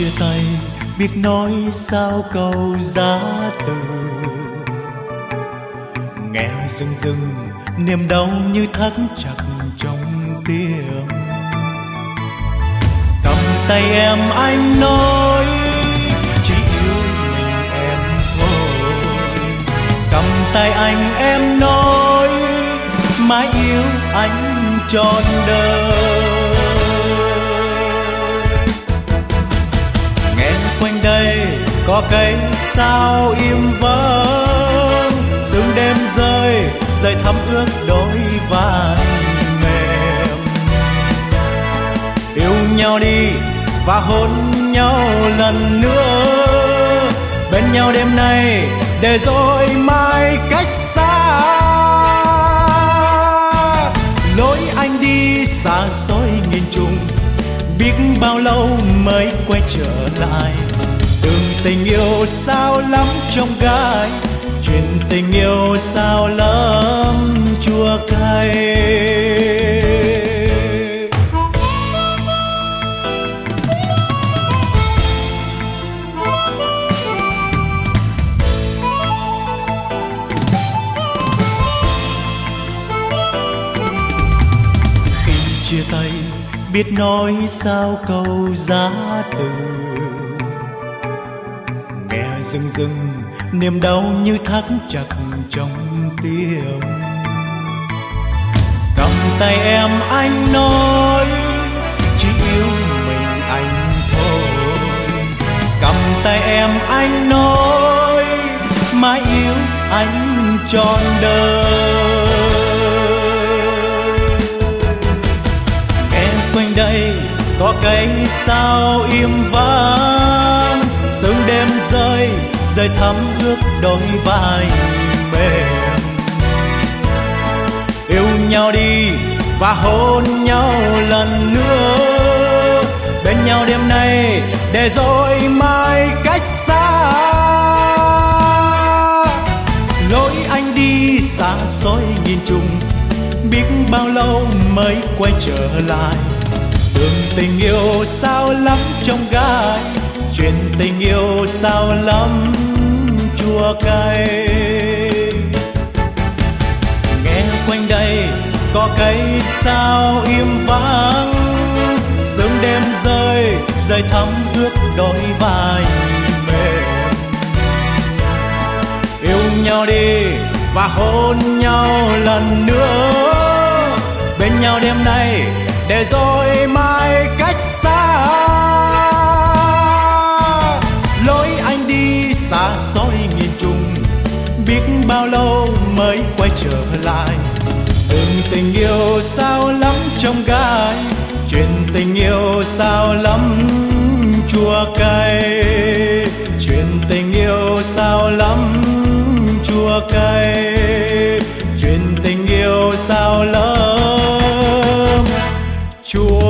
chia tay biết nói sao câu giá từ, nghe rưng rưng niềm đau như thắt chặt trong tim. Cầm tay em anh nói chỉ yêu mình em thôi. Cầm tay anh em nói mãi yêu anh trọn đời. Nghe quanh đây có cây sao im vắng, sương đêm rơi rơi thấm ướt đôi vai mềm. Yêu nhau đi và hôn nhau lần nữa, bên nhau đêm nay để rồi mai cách xa. Lối anh đi xa xôi nghìn trùng, biết bao lâu mới quay trở lại. Đường tình yêu sao lắm trong gai, chuyện tình yêu sao lắm chua cay. Khi chia tay biết nói sao câu giá từ, nghe rưng rưng niềm đau như thắt chặt trong tim. Cầm tay em anh nói chỉ yêu mình anh thôi. Cầm tay em anh nói mãi yêu anh trọn đời. Nghe quanh đây có cây sao im vắng, sương đêm rơi rơi thấm ướt đôi vai mềm. Yêu nhau đi và hôn nhau lần nữa, bên nhau đêm nay để rồi mai cách xa. Lối anh đi xa xôi nghìn trùng, biết bao lâu mới quay trở lại. Đường tình yêu sao lắm trong gai, chuyện tình yêu sao lắm chua cay. Nghe quanh đây có cây sao im vắng, sương đêm rơi rơi thấm ướt đôi vai mềm. Yêu nhau đi và hôn nhau lần nữa, bên nhau đêm nay để rồi mai cách xa. Lối anh đi xa xôi nghìn trùng, biết bao lâu mới quay trở lại. Đường tình yêu sao lắm trong gai, chuyện tình yêu sao lắm chua cay. Chuyện tình yêu sao lắm chua cay. Chuyện tình yêu sao lắm chua